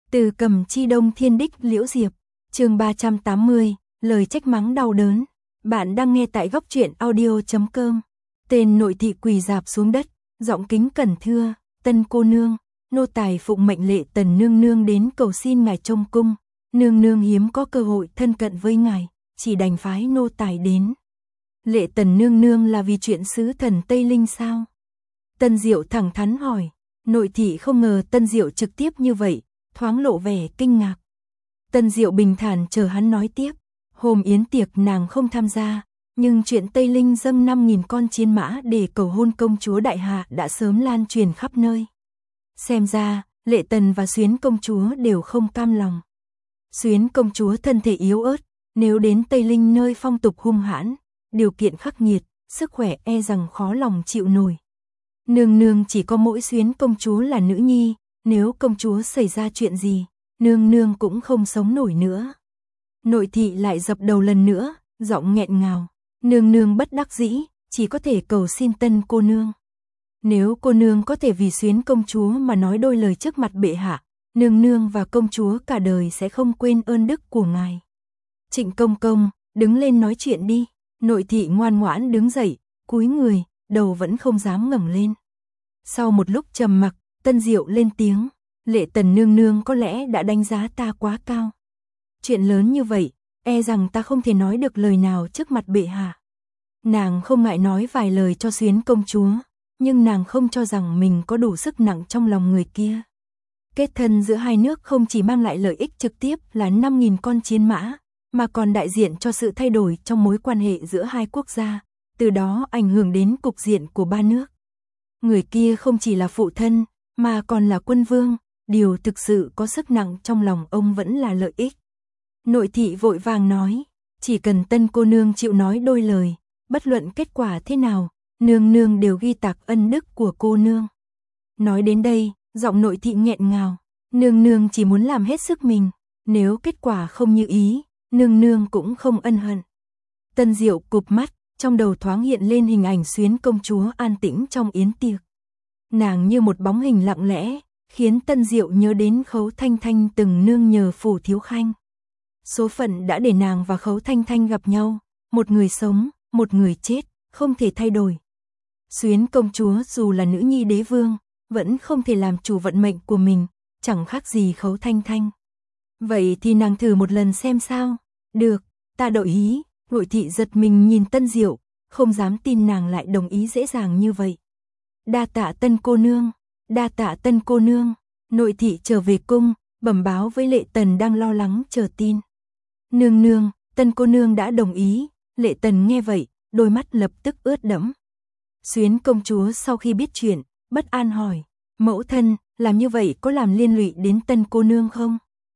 Từ Cầm Chi Đông Thiên Đích Liễu Diệp, chương 380, lời trách mắng đau đớn. Bạn đang nghe tại góc truyện audio.com. Tên nội thị quỳ rạp xuống đất, giọng kính cẩn thưa, Tân cô nương, nô tài phụng mệnh Lệ Tần nương nương đến cầu xin ngài trông cung, nương nương hiếm có cơ hội thân cận với ngài, chỉ đành phái nô tài đến. Lệ Tần nương nương là vì chuyện sứ thần Tây Linh sao? Tân Diệu thẳng thắn hỏi. Nội thị không ngờ Tân Diệu trực tiếp như vậy, thoáng lộ vẻ kinh ngạc. Tân Diệu bình thản chờ hắn nói tiếp. Hôm yến tiệc nàng không tham gia, nhưng chuyện Tây Linh dâng 5.000 con chiến mã để cầu hôn công chúa Đại Hạ đã sớm lan truyền khắp nơi. Xem ra, Lệ Tần và Xuyến công chúa đều không cam lòng. Xuyến công chúa thân thể yếu ớt, nếu đến Tây Linh nơi phong tục hung hãn, điều kiện khắc nghiệt, sức khỏe e rằng khó lòng chịu nổi. Nương nương chỉ có mỗi Xuyến công chúa là nữ nhi, nếu công chúa xảy ra chuyện gì, nương nương cũng không sống nổi nữa. Nội thị lại dập đầu lần nữa, giọng nghẹn ngào. Nương nương bất đắc dĩ, chỉ có thể cầu xin Tân cô nương. Nếu cô nương có thể vì Xuyến công chúa mà nói đôi lời trước mặt bệ hạ, nương nương và công chúa cả đời sẽ không quên ơn đức của ngài. Trịnh công công, đứng lên nói chuyện đi. Nội thị ngoan ngoãn đứng dậy, cúi người, đầu vẫn không dám ngẩng lên. Sau một lúc trầm mặc, Tân Diệu lên tiếng, Lệ Tần nương nương có lẽ đã đánh giá ta quá cao. Chuyện lớn như vậy, e rằng ta không thể nói được lời nào trước mặt bệ hạ. Nàng không ngại nói vài lời cho Xuyến công chúa, nhưng nàng không cho rằng mình có đủ sức nặng trong lòng người kia. Kết thân giữa hai nước không chỉ mang lại lợi ích trực tiếp là 5.000 con chiến mã, mà còn đại diện cho sự thay đổi trong mối quan hệ giữa hai quốc gia, từ đó ảnh hưởng đến cục diện của ba nước. Người kia không chỉ là phụ thân, mà còn là quân vương, điều thực sự có sức nặng trong lòng ông vẫn là lợi ích. Nội thị vội vàng nói, chỉ cần Tân cô nương chịu nói đôi lời, bất luận kết quả thế nào, nương nương đều ghi tạc ân đức của cô nương. Nói đến đây, giọng nội thị nghẹn ngào, nương nương chỉ muốn làm hết sức mình, nếu kết quả không như ý, nương nương cũng không ân hận. Tân Diệu cụp mắt, trong đầu thoáng hiện lên hình ảnh Xuyến công chúa an tĩnh trong yến tiệc. Nàng như một bóng hình lặng lẽ, khiến Tân Diệu nhớ đến Khấu Thanh Thanh từng nương nhờ Phủ Thiếu Khanh. Số phận đã để nàng và Khấu Thanh Thanh gặp nhau, một người sống, một người chết, không thể thay đổi. Xuyến công chúa dù là nữ nhi đế vương, vẫn không thể làm chủ vận mệnh của mình, chẳng khác gì Khấu Thanh Thanh. Vậy thì nàng thử một lần xem sao. Được, ta đồng ý. Nội thị giật mình nhìn Tân Diệu, không dám tin nàng lại đồng ý dễ dàng như vậy. Đa tạ Tân cô nương, đa tạ Tân cô nương. Nội thị trở về cung, bẩm báo với Lệ Tần đang lo lắng chờ tin. Nương nương, Tân cô nương đã đồng ý. Lệ Tần nghe vậy, đôi mắt lập tức ướt đẫm. Xuyến công chúa sau khi biết chuyện, bất an hỏi, mẫu thân, làm như vậy có làm liên lụy đến Tân cô nương không?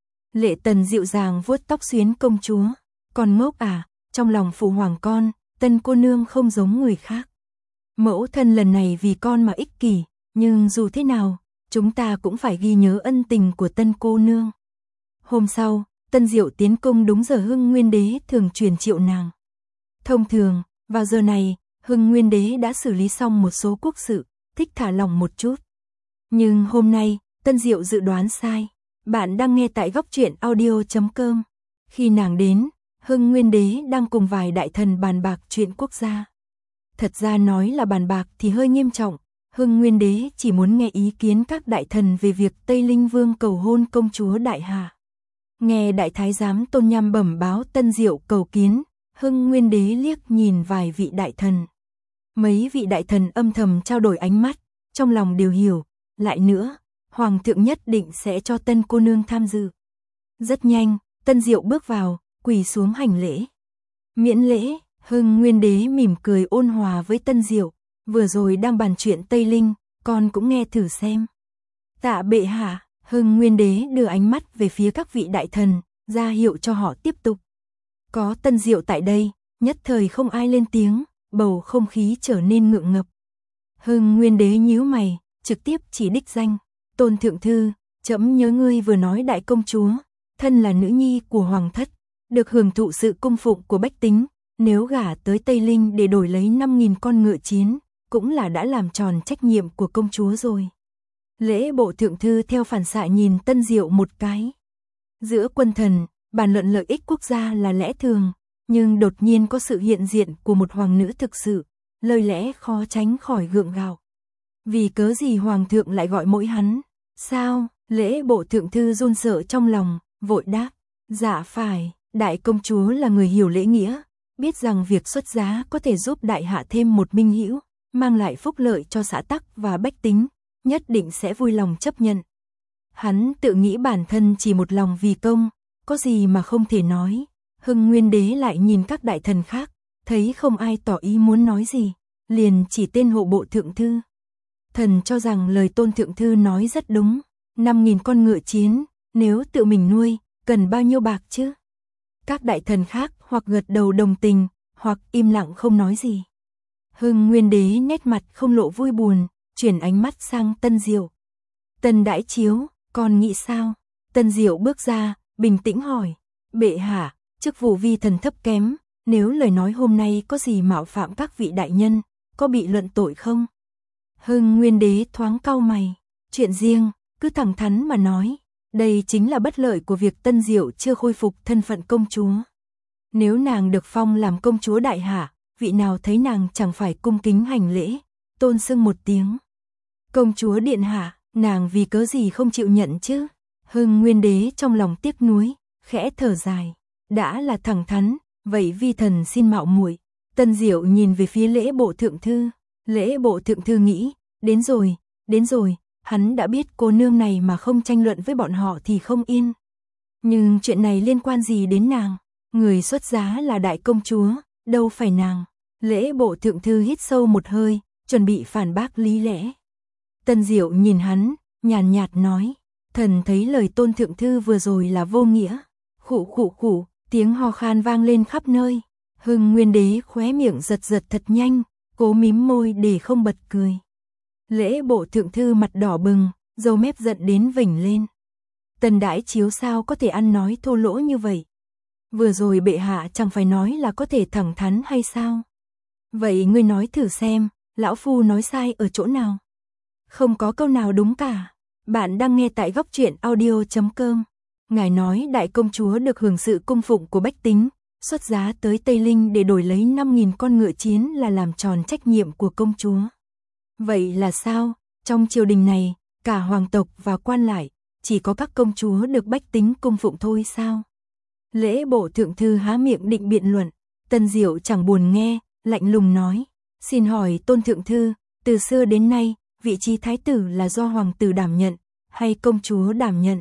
Lệ Tần dịu dàng vuốt tóc Xuyến công chúa, còn ngốc à? Trong lòng phụ hoàng con, Tân cô nương không giống người khác. Mẫu thân lần này vì con mà ích kỷ, nhưng dù thế nào, chúng ta cũng phải ghi nhớ ân tình của Tân cô nương. Hôm sau, Tân Diệu tiến cung đúng giờ Hưng Nguyên đế thường truyền triệu nàng. Thông thường, vào giờ này, Hưng Nguyên đế đã xử lý xong một số quốc sự, thích thả lỏng một chút. Nhưng hôm nay, Tân Diệu dự đoán sai. Bạn đang nghe tại góc truyện audio.com. Khi nàng đến, Hưng Nguyên đế đang cùng vài đại thần bàn bạc chuyện quốc gia. Thật ra nói là bàn bạc thì hơi nghiêm trọng, Hưng Nguyên đế chỉ muốn nghe ý kiến các đại thần về việc Tây Linh Vương cầu hôn công chúa Đại Hạ. Nghe đại thái giám Tôn Nham bẩm báo Tân Diệu cầu kiến, Hưng Nguyên đế liếc nhìn vài vị đại thần. Mấy vị đại thần âm thầm trao đổi ánh mắt, trong lòng đều hiểu, lại nữa, Hoàng thượng nhất định sẽ cho Tân cô nương tham dự. Rất nhanh, Tân Diệu bước vào, quỳ xuống hành lễ. Miễn lễ, Hưng Nguyên đế mỉm cười ôn hòa với Tân Diệu, vừa rồi đang bàn chuyện Tây Linh, con cũng nghe thử xem. Tạ bệ hạ. Hưng Nguyên đế đưa ánh mắt về phía các vị đại thần, ra hiệu cho họ tiếp tục. Có Tân Diệu tại đây, nhất thời không ai lên tiếng, bầu không khí trở nên ngượng ngập. Hưng Nguyên đế nhíu mày, trực tiếp chỉ đích danh. Tôn thượng thư, trẫm nhớ ngươi vừa nói đại công chúa, thân là nữ nhi của hoàng thất, được hưởng thụ sự cung phụng của bách tính, nếu gả tới Tây Linh để đổi lấy 5.000 con ngựa chiến, cũng là đã làm tròn trách nhiệm của công chúa rồi. Lễ bộ thượng thư theo phản xạ nhìn Tân Diệu một cái. Giữa quân thần, bàn luận lợi ích quốc gia là lẽ thường, nhưng đột nhiên có sự hiện diện của một hoàng nữ thực sự, lời lẽ khó tránh khỏi gượng gạo. Vì cớ gì hoàng thượng lại gọi mỗi hắn? Sao? Lễ bộ thượng thư run sợ trong lòng, vội đáp. Dạ phải, đại công chúa là người hiểu lễ nghĩa, biết rằng việc xuất giá có thể giúp đại hạ thêm một minh hữu, mang lại phúc lợi cho xã tắc và bách tính, nhất định sẽ vui lòng chấp nhận. Hắn tự nghĩ bản thân chỉ một lòng vì công, có gì mà không thể nói. Hưng Nguyên Đế lại nhìn các đại thần khác, thấy không ai tỏ ý muốn nói gì, liền chỉ tên hộ bộ thượng thư. Thần cho rằng lời tôn thượng thư nói rất đúng, 5.000 con ngựa chiến, nếu tự mình nuôi, cần bao nhiêu bạc chứ? Các đại thần khác hoặc gật đầu đồng tình, hoặc im lặng không nói gì. Hưng Nguyên Đế nét mặt không lộ vui buồn, chuyển ánh mắt sang Tân Diệu. Tân Đãi Chiếu, con nghĩ sao? Tân Diệu bước ra, bình tĩnh hỏi. Bệ hạ, chức vụ vi thần thấp kém, nếu lời nói hôm nay có gì mạo phạm các vị đại nhân, có bị luận tội không? Hưng Nguyên Đế thoáng cau mày. Chuyện riêng, cứ thẳng thắn mà nói. Đây chính là bất lợi của việc Tân Diệu chưa khôi phục thân phận công chúa. Nếu nàng được phong làm công chúa đại hạ, vị nào thấy nàng chẳng phải cung kính hành lễ, tôn xưng một tiếng. Công chúa điện hạ, nàng vì cớ gì không chịu nhận chứ? Hưng Nguyên Đế trong lòng tiếc nuối, khẽ thở dài. Đã là thẳng thắn, vậy vi thần xin mạo muội. Tân Diệu nhìn về phía lễ bộ thượng thư. Lễ bộ thượng thư nghĩ, đến rồi, hắn đã biết cô nương này mà không tranh luận với bọn họ thì không yên. Nhưng chuyện này liên quan gì đến nàng? Người xuất giá là đại công chúa, đâu phải nàng. Lễ bộ thượng thư hít sâu một hơi, chuẩn bị phản bác lý lẽ. Tân Diệu nhìn hắn, nhàn nhạt nói, thần thấy lời tôn thượng thư vừa rồi là vô nghĩa. Khụ khụ khụ, tiếng ho khan vang lên khắp nơi. Hưng Nguyên Đế khóe miệng giật giật thật nhanh, cố mím môi để không bật cười. Lễ bộ thượng thư mặt đỏ bừng, râu mép giận đến vểnh lên. Tân Đãi Chiếu sao có thể ăn nói thô lỗ như vậy? Vừa rồi bệ hạ chẳng phải nói là có thể thẳng thắn hay sao? Vậy ngươi nói thử xem, lão phu nói sai ở chỗ nào? Không có câu nào đúng cả. Bạn đang nghe tại Góc Truyện Audio.com. Ngài nói đại công chúa được hưởng sự cung phụng của bách tính, xuất giá tới Tây Linh để đổi lấy 5.000 con ngựa chiến là làm tròn trách nhiệm của công chúa. Vậy là sao? Trong triều đình này, cả hoàng tộc và quan lại, chỉ có các công chúa được bách tính cung phụng thôi sao? Lễ bộ thượng thư há miệng định biện luận, Tân Diệu chẳng buồn nghe, lạnh lùng nói, xin hỏi tôn thượng thư, từ xưa đến nay, vị trí thái tử là do hoàng tử đảm nhận, hay công chúa đảm nhận?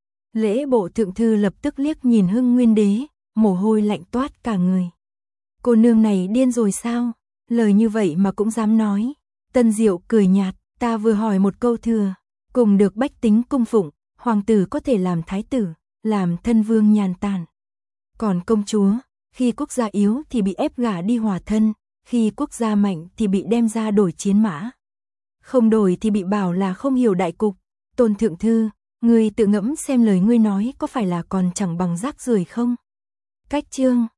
Lễ bộ thượng thư lập tức liếc nhìn Hưng Nguyên Đế, mồ hôi lạnh toát cả người. Cô nương này điên rồi sao? Lời như vậy mà cũng dám nói. Tân Diệu cười nhạt, ta vừa hỏi một câu thừa, cùng được bách tính cung phụng, hoàng tử có thể làm thái tử, làm thân vương nhàn tản. Còn công chúa, khi quốc gia yếu thì bị ép gả đi hòa thân, khi quốc gia mạnh thì bị đem ra đổi chiến mã. Không đổi thì bị bảo là không hiểu đại cục. Tôn thượng thư, ngươi tự ngẫm xem lời ngươi nói có phải là còn chẳng bằng rác rưởi không? Cách chương